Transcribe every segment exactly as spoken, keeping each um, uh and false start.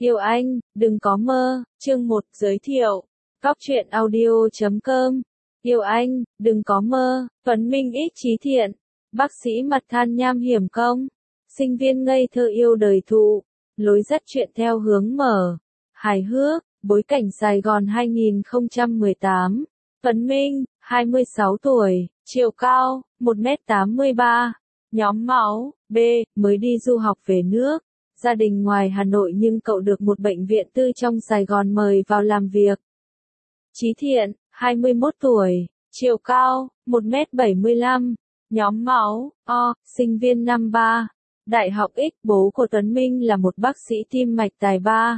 Yêu anh, đừng có mơ, chương một giới thiệu. Góc truyện audio chấm com. Yêu anh, đừng có mơ, Tuấn Minh ít trí thiện. Bác sĩ mặt than nham hiểm công. Sinh viên ngây thơ yêu đời thụ. Lối dắt chuyện theo hướng mở. Hài hước, bối cảnh Sài Gòn hai không một tám. Tuấn Minh, hai mươi sáu tuổi, chiều cao, một mét tám mươi ba. Nhóm máu, B, mới đi du học về nước. Gia đình ngoài Hà Nội nhưng cậu được một bệnh viện tư trong Sài Gòn mời vào làm việc. Trí thiện, hai mươi mốt tuổi, chiều cao, một mét bảy mươi lăm, nhóm máu, O, sinh viên năm ba, Đại học X. Bố của Tuấn Minh là một bác sĩ tim mạch tài ba.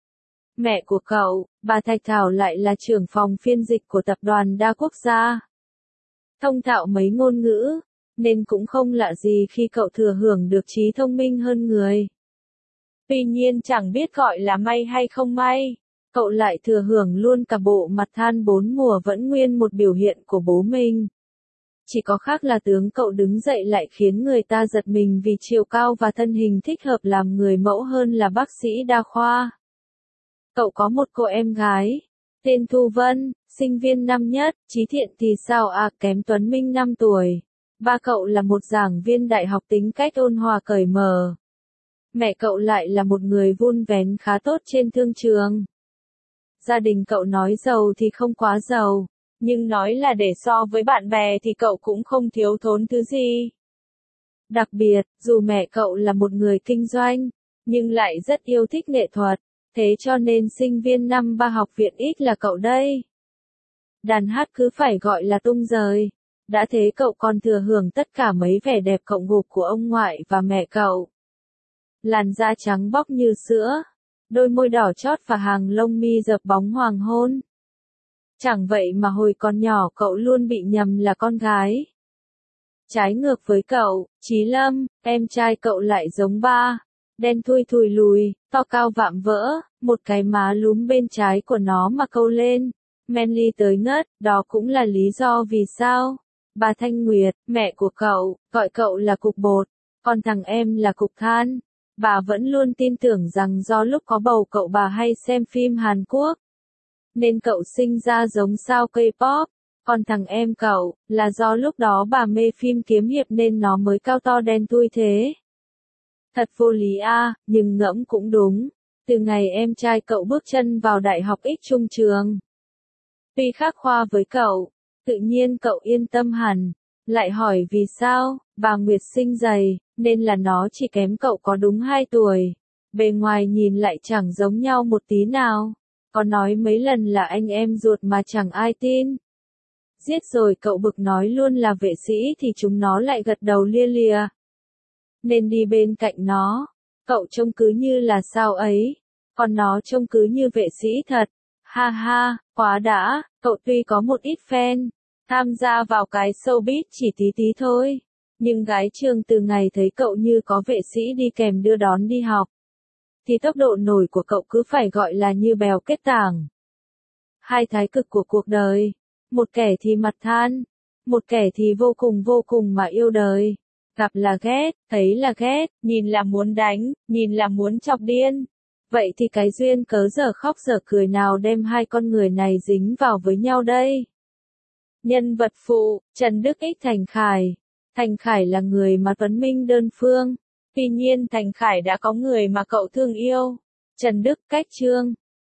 Mẹ của cậu, bà Thạch Thảo lại là trưởng phòng phiên dịch của tập đoàn đa quốc gia. Thông thạo mấy ngôn ngữ, nên cũng không lạ gì khi cậu thừa hưởng được trí thông minh hơn người. Tuy nhiên chẳng biết gọi là may hay không may, cậu lại thừa hưởng luôn cả bộ mặt than bốn mùa vẫn nguyên một biểu hiện của bố mình. Chỉ có khác là tướng cậu đứng dậy lại khiến người ta giật mình vì chiều cao và thân hình thích hợp làm người mẫu hơn là bác sĩ đa khoa. Cậu có một cô em gái, tên Thu Vân, sinh viên năm nhất. Trí thiện thì sao à, kém Tuấn Minh năm tuổi. Ba cậu là một giảng viên đại học tính cách ôn hòa cởi mở. Mẹ cậu lại là một người vun vén khá tốt trên thương trường. Gia đình cậu nói giàu thì không quá giàu, nhưng nói là để so với bạn bè thì cậu cũng không thiếu thốn thứ gì. Đặc biệt, dù mẹ cậu là một người kinh doanh, nhưng lại rất yêu thích nghệ thuật, thế cho nên sinh viên năm ba học viện X là cậu đây. Đàn hát cứ phải gọi là tung rời. Đã thế cậu còn thừa hưởng tất cả mấy vẻ đẹp cộng gộp của ông ngoại và mẹ cậu. Làn da trắng bóc như sữa, đôi môi đỏ chót và hàng lông mi dợp bóng hoàng hôn. Chẳng vậy mà hồi còn nhỏ cậu luôn bị nhầm là con gái. Trái ngược với cậu, Chí Lâm, em trai cậu lại giống ba, đen thui thùi lùi, to cao vạm vỡ, một cái má lúm bên trái của nó mà câu lên, manly tới ngất. Đó cũng là lý do vì sao bà Thanh Nguyệt, mẹ của cậu, gọi cậu là cục bột, còn thằng em là cục than. Bà vẫn luôn tin tưởng rằng do lúc có bầu cậu bà hay xem phim Hàn Quốc, nên cậu sinh ra giống sao K-pop, còn thằng em cậu, là do lúc đó bà mê phim kiếm hiệp nên nó mới cao to đen thui thế. Thật vô lý a, nhưng ngẫm cũng đúng. Từ ngày em trai cậu bước chân vào đại học X trung trường, tuy khác khoa với cậu, tự nhiên cậu yên tâm hẳn. Lại hỏi vì sao, bà Nguyệt sinh dày, nên là nó chỉ kém cậu có đúng hai tuổi. Bề ngoài nhìn lại chẳng giống nhau một tí nào. Có nói mấy lần là anh em ruột mà chẳng ai tin. Giết rồi cậu bực nói luôn là vệ sĩ thì chúng nó lại gật đầu lia lịa. Nên đi bên cạnh nó, cậu trông cứ như là sao ấy, còn nó trông cứ như vệ sĩ thật. Ha ha, quá đã, cậu tuy có một ít fan, tham gia vào cái showbiz chỉ tí tí thôi, nhưng gái trường từ ngày thấy cậu như có vệ sĩ đi kèm đưa đón đi học, thì tốc độ nổi của cậu cứ phải gọi là như bèo kết tảng. Hai thái cực của cuộc đời, một kẻ thì mặt than, một kẻ thì vô cùng vô cùng mà yêu đời. Gặp là ghét, thấy là ghét, nhìn là muốn đánh, nhìn là muốn chọc điên. Vậy thì cái duyên cớ giờ khóc giờ cười nào đem hai con người này dính vào với nhau đây? Nhân vật phụ, Trần Đức X Thành Khải. Thành Khải là người mà Tuấn Minh đơn phương. Tuy nhiên Thành Khải đã có người mà cậu thương yêu. Trần Đức cách Trương.